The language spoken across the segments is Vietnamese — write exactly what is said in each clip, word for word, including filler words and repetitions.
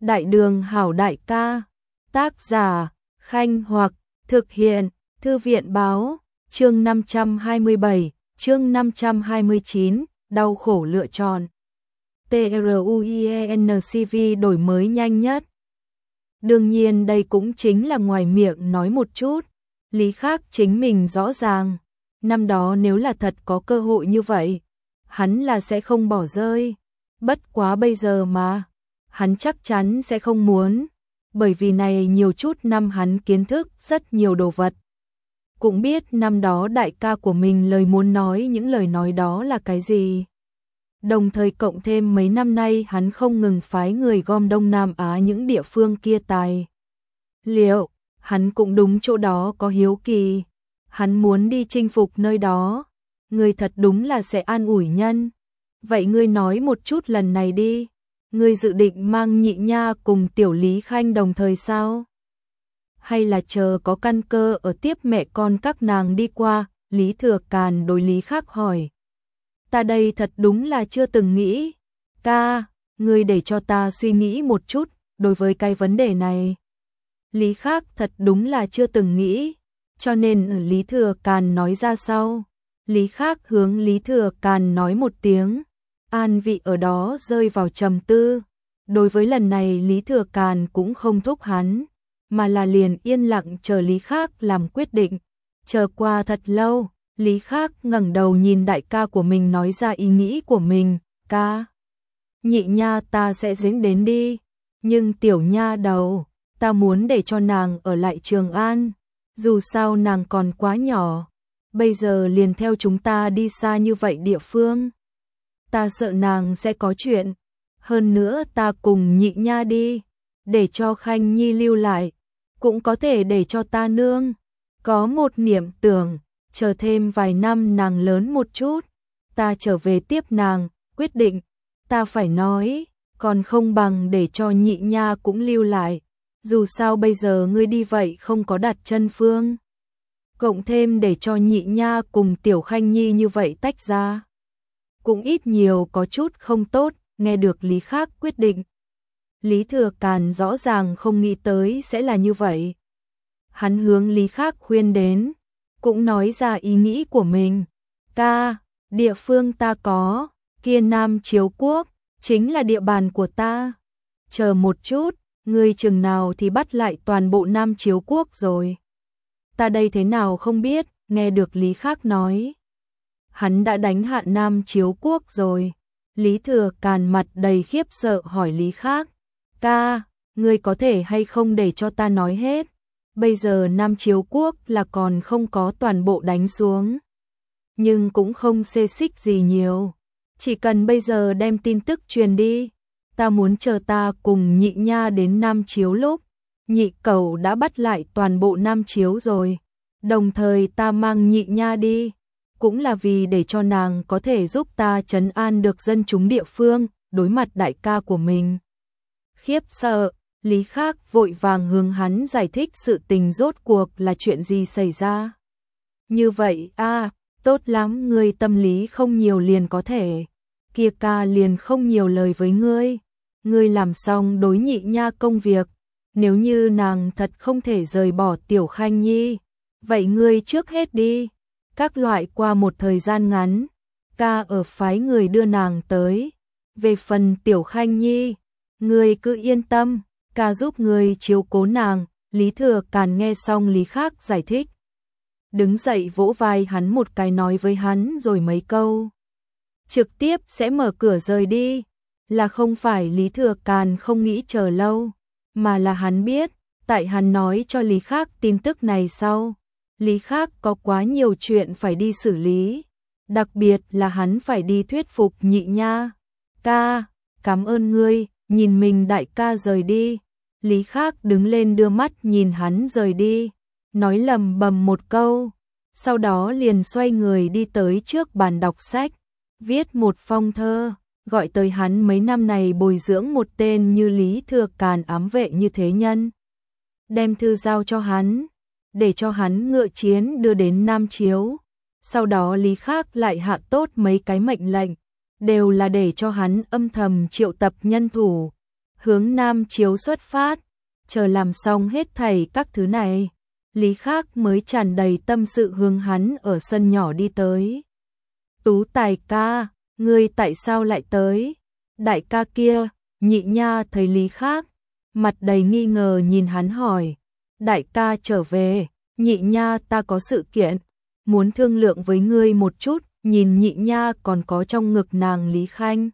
Đại đường hảo đại ca, tác giả, Khanh Hoặc, thực hiện, Thư viện báo, chương năm trăm hai mươi bảy, chương năm trăm hai mươi chín, đau khổ lựa chọn. TRUIENCV đổi mới nhanh nhất. Đương nhiên đây cũng chính là ngoài miệng nói một chút, lý khác chính mình rõ ràng. Năm đó nếu là thật có cơ hội như vậy, hắn là sẽ không bỏ rơi. Bất quá bây giờ mà, hắn chắc chắn sẽ không muốn, bởi vì này nhiều chút năm hắn kiến thức rất nhiều đồ vật. Cũng biết năm đó đại ca của mình lời muốn nói những lời nói đó là cái gì. Đồng thời cộng thêm mấy năm nay hắn không ngừng phái người gom Đông Nam Á những địa phương kia tài liệu, hắn cũng đúng chỗ đó có hiếu kỳ. Hắn muốn đi chinh phục nơi đó, người thật đúng là sẽ an ủi nhân. Vậy ngươi nói một chút lần này đi, ngươi dự định mang Nhị Nha cùng Tiểu Lý Khanh đồng thời sao? Hay là chờ có căn cơ ở tiếp mẹ con các nàng đi qua? Lý Thừa Càn đối Lý Khác hỏi. Ta đây thật đúng là chưa từng nghĩ. Ca, ngươi để cho ta suy nghĩ một chút đối với cái vấn đề này. Lý Khác thật đúng là chưa từng nghĩ, cho nên Lý Thừa Càn nói ra sau. Lý Khác hướng Lý Thừa Càn nói một tiếng, an vị ở đó rơi vào trầm tư. Đối với lần này Lý Thừa Càn cũng không thúc hắn, mà là liền yên lặng chờ Lý Khác làm quyết định. Chờ qua thật lâu, Lý Khác ngẩng đầu nhìn đại ca của mình nói ra ý nghĩ của mình. Ca, Nhị Nha ta sẽ dính đến đi, nhưng Tiểu Nha đầu, ta muốn để cho nàng ở lại Trường An. Dù sao nàng còn quá nhỏ, bây giờ liền theo chúng ta đi xa như vậy địa phương. Ta sợ nàng sẽ có chuyện, hơn nữa ta cùng Nhị Nha đi, để cho Khanh Nhi lưu lại, cũng có thể để cho ta nương. Có một niệm tưởng, chờ thêm vài năm nàng lớn một chút, ta trở về tiếp nàng. Quyết định, ta phải nói, còn không bằng để cho Nhị Nha cũng lưu lại. Dù sao bây giờ ngươi đi vậy không có đặt chân phương. Cộng thêm để cho Nhị Nha cùng Tiểu Khanh Nhi như vậy tách ra, cũng ít nhiều có chút không tốt. Nghe được Lý Khác quyết định, Lý Thừa Càn rõ ràng không nghĩ tới sẽ là như vậy. Hắn hướng Lý Khác khuyên đến, cũng nói ra ý nghĩ của mình. Ca, địa phương ta có, kia Nam Chiếu Quốc, chính là địa bàn của ta. Chờ một chút, ngươi chừng nào thì bắt lại toàn bộ Nam Chiếu Quốc rồi? Ta đây thế nào không biết. Nghe được Lý Khác nói, hắn đã đánh hạ Nam Chiếu Quốc rồi. Lý Thừa Càn mặt đầy khiếp sợ hỏi Lý Khác, ca, ngươi có thể hay không để cho ta nói hết? Bây giờ Nam Chiếu Quốc là còn không có toàn bộ đánh xuống, nhưng cũng không xê xích gì nhiều. Chỉ cần bây giờ đem tin tức truyền đi, ta muốn chờ ta cùng Nhị Nha đến Nam Chiếu lúc, Nhị Cẩu đã bắt lại toàn bộ Nam Chiếu rồi. Đồng thời ta mang Nhị Nha đi, cũng là vì để cho nàng có thể giúp ta trấn an được dân chúng địa phương. Đối mặt đại ca của mình khiếp sợ, Lý Khác vội vàng hướng hắn giải thích sự tình rốt cuộc là chuyện gì xảy ra. Như vậy a, à, tốt lắm, ngươi tâm lý không nhiều liền có thể. Kia ca liền không nhiều lời với ngươi. Ngươi làm xong đối Nhị Nha công việc, nếu như nàng thật không thể rời bỏ Tiểu Khanh Nhi, vậy ngươi trước hết đi. Các loại qua một thời gian ngắn, ca ở phái người đưa nàng tới. Về phần Tiểu Khanh Nhi, ngươi cứ yên tâm, ca giúp ngươi chiếu cố nàng. Lý Thừa Càn nghe xong Lý Khác giải thích, đứng dậy vỗ vai hắn một cái nói với hắn rồi mấy câu, trực tiếp sẽ mở cửa rời đi. Là không phải Lý Thừa Càn không nghĩ chờ lâu, mà là hắn biết, tại hắn nói cho Lý Khác tin tức này sau, Lý Khác có quá nhiều chuyện phải đi xử lý, đặc biệt là hắn phải đi thuyết phục Nhị Nha. Ca, cảm ơn ngươi. Nhìn mình đại ca rời đi, Lý Khác đứng lên đưa mắt nhìn hắn rời đi, nói lầm bầm một câu, sau đó liền xoay người đi tới trước bàn đọc sách, viết một phong thơ, gọi tới hắn mấy năm này bồi dưỡng một tên như Lý Thừa Càn ám vệ như thế nhân. Đem thư giao cho hắn, để cho hắn ngựa chiến đưa đến Nam Chiếu. Sau đó Lý Khác lại hạ tốt mấy cái mệnh lệnh, đều là để cho hắn âm thầm triệu tập nhân thủ. hướng Nam Chiếu xuất phát, chờ làm xong hết thảy các thứ này, Lý Khắc mới tràn đầy tâm sự hướng hắn ở sân nhỏ đi tới. Tú Tài ca, ngươi tại sao lại tới? Đại ca kia, Nhị Nha thấy Lý Khắc, mặt đầy nghi ngờ nhìn hắn hỏi. Đại ca trở về, Nhị Nha ta có sự kiện, muốn thương lượng với ngươi một chút, nhìn Nhị Nha còn có trong ngực nàng Lý Khanh.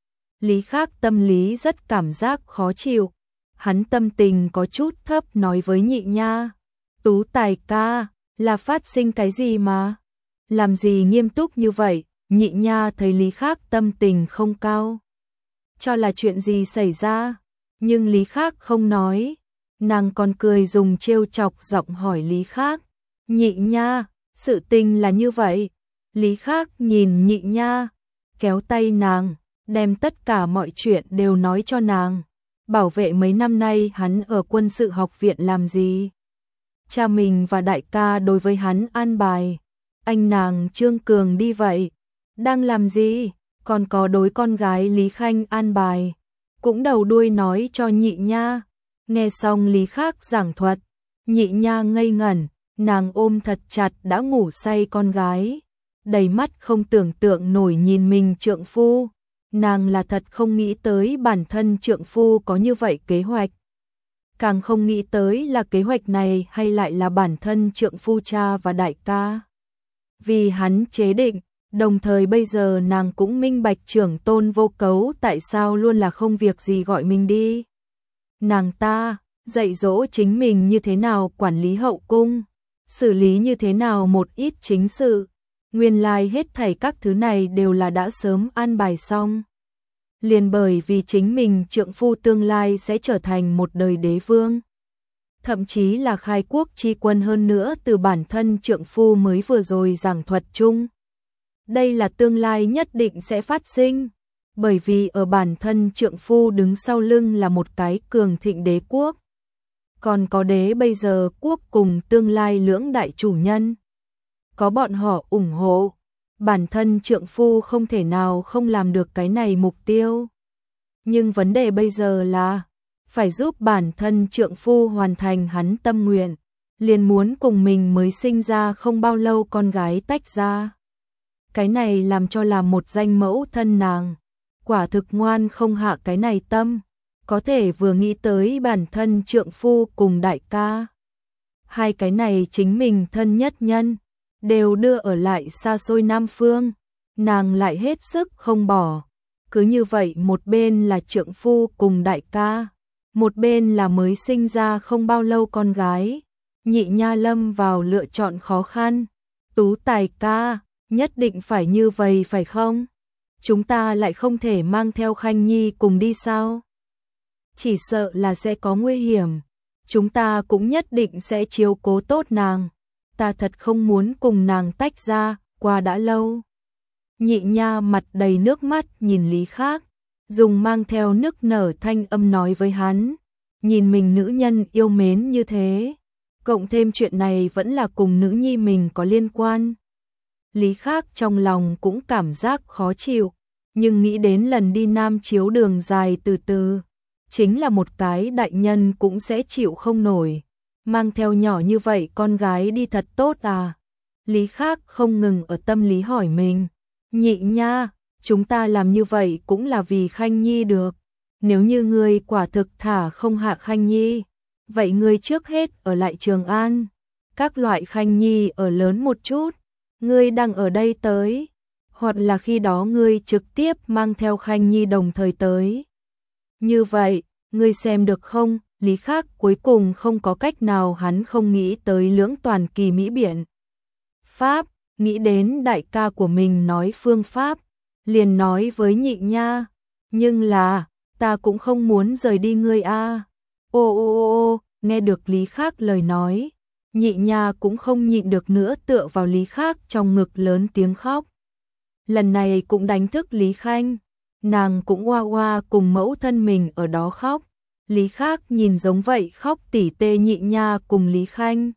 Lý Khắc tâm lý rất cảm giác khó chịu, hắn tâm tình có chút thấp nói với Nhị Nha. Tú Tài ca, là phát sinh cái gì mà? Làm gì nghiêm túc như vậy? Nhị Nha thấy Lý Khắc tâm tình không cao, cho là chuyện gì xảy ra, nhưng Lý Khắc không nói, nàng còn cười dùng trêu chọc giọng hỏi Lý Khắc. Nhị Nha, sự tình là như vậy. Lý Khắc nhìn Nhị Nha, kéo tay nàng, đem tất cả mọi chuyện đều nói cho nàng. Bảo vệ mấy năm nay hắn ở quân sự học viện làm gì? Cha mình và đại ca đối với hắn an bài. Anh nàng Trương Cường đi vậy, đang làm gì? Còn có đối con gái Lý Khanh an bài. Cũng đầu đuôi nói cho Nhị Nha. Nghe xong Lý Khắc giảng thuật, Nhị Nha ngây ngẩn, nàng ôm thật chặt đã ngủ say con gái, đầy mắt không tưởng tượng nổi nhìn mình trượng phu. Nàng là thật không nghĩ tới bản thân trượng phu có như vậy kế hoạch. Càng không nghĩ tới là kế hoạch này hay lại là bản thân trượng phu cha và đại ca. Vì hắn chế định, đồng thời bây giờ nàng cũng minh bạch trưởng tôn Vô Cấu tại sao luôn là không việc gì gọi mình đi. Nàng ta dạy dỗ chính mình như thế nào quản lý hậu cung, xử lý như thế nào một ít chính sự. Nguyên lai hết thảy các thứ này đều là đã sớm an bài xong. Liền bởi vì chính mình trượng phu tương lai sẽ trở thành một đời đế vương, thậm chí là khai quốc chi quân hơn nữa từ bản thân trượng phu mới vừa rồi giảng thuật chung. Đây là tương lai nhất định sẽ phát sinh, bởi vì ở bản thân trượng phu đứng sau lưng là một cái cường thịnh đế quốc. Còn có đế bây giờ quốc cùng tương lai lưỡng đại chủ nhân. Có bọn họ ủng hộ, bản thân trượng phu không thể nào không làm được cái này mục tiêu. Nhưng vấn đề bây giờ là phải giúp bản thân trượng phu hoàn thành hắn tâm nguyện, liền muốn cùng mình mới sinh ra không bao lâu con gái tách ra. Cái này làm cho là một danh mẫu thân nàng, quả thực ngoan không hạ cái này tâm, có thể vừa nghĩ tới bản thân trượng phu cùng đại ca. Hai cái này chính mình thân nhất nhân, đều đưa ở lại xa xôi Nam Phương, nàng lại hết sức không bỏ. Cứ như vậy một bên là trượng phu cùng đại ca, một bên là mới sinh ra không bao lâu con gái. Nhị Nha lâm vào lựa chọn khó khăn. Tú Tài ca, nhất định phải như vậy phải không? Chúng ta lại không thể mang theo Khanh Nhi cùng đi sao? Chỉ sợ là sẽ có nguy hiểm. Chúng ta cũng nhất định sẽ chiếu cố tốt nàng. Ta thật không muốn cùng nàng tách ra, qua đã lâu. Nhị Nha mặt đầy nước mắt nhìn Lý Khắc, dùng mang theo nức nở thanh âm nói với hắn. Nhìn mình nữ nhân yêu mến như thế, cộng thêm chuyện này vẫn là cùng nữ nhi mình có liên quan. Lý Khắc trong lòng cũng cảm giác khó chịu, nhưng nghĩ đến lần đi Nam Chiếu đường dài từ từ, chính là một cái đại nhân cũng sẽ chịu không nổi. Mang theo nhỏ như vậy con gái đi thật tốt à? Lý Khắc không ngừng ở tâm lý hỏi mình. Nhị Nha, chúng ta làm như vậy cũng là vì Khanh Nhi được. Nếu như ngươi quả thực thả không hạ Khanh Nhi, vậy ngươi trước hết ở lại Trường An. Các loại Khanh Nhi ở lớn một chút, ngươi đang ở đây tới. Hoặc là khi đó ngươi trực tiếp mang theo Khanh Nhi đồng thời tới. Như vậy, ngươi xem được không? Lý Khắc cuối cùng không có cách nào hắn không nghĩ tới lưỡng toàn kỳ mỹ biện pháp, nghĩ đến đại ca của mình nói phương pháp, liền nói với Nhị Nha, nhưng là, ta cũng không muốn rời đi ngươi a. Ô ô ô ô, nghe được Lý Khắc lời nói, Nhị Nha cũng không nhịn được nữa tựa vào Lý Khắc trong ngực lớn tiếng khóc. Lần này cũng đánh thức Lý Khanh, nàng cũng oa oa cùng mẫu thân mình ở đó khóc. Lý Khắc nhìn giống vậy khóc tỉ tê Nhị Nha cùng Lý Khanh.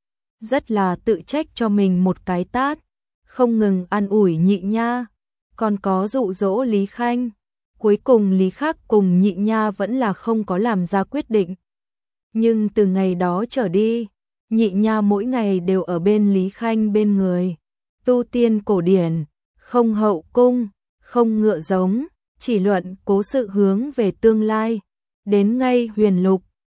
Rất là tự trách cho mình một cái tát, không ngừng an ủi Nhị Nha, còn có dụ dỗ Lý Khanh. Cuối cùng Lý Khắc cùng Nhị Nha vẫn là không có làm ra quyết định. Nhưng từ ngày đó trở đi, Nhị Nha mỗi ngày đều ở bên Lý Khanh bên người. Tu tiên cổ điển, không hậu cung, không ngựa giống, chỉ luận cố sự hướng về tương lai. Đến ngay huyền lục,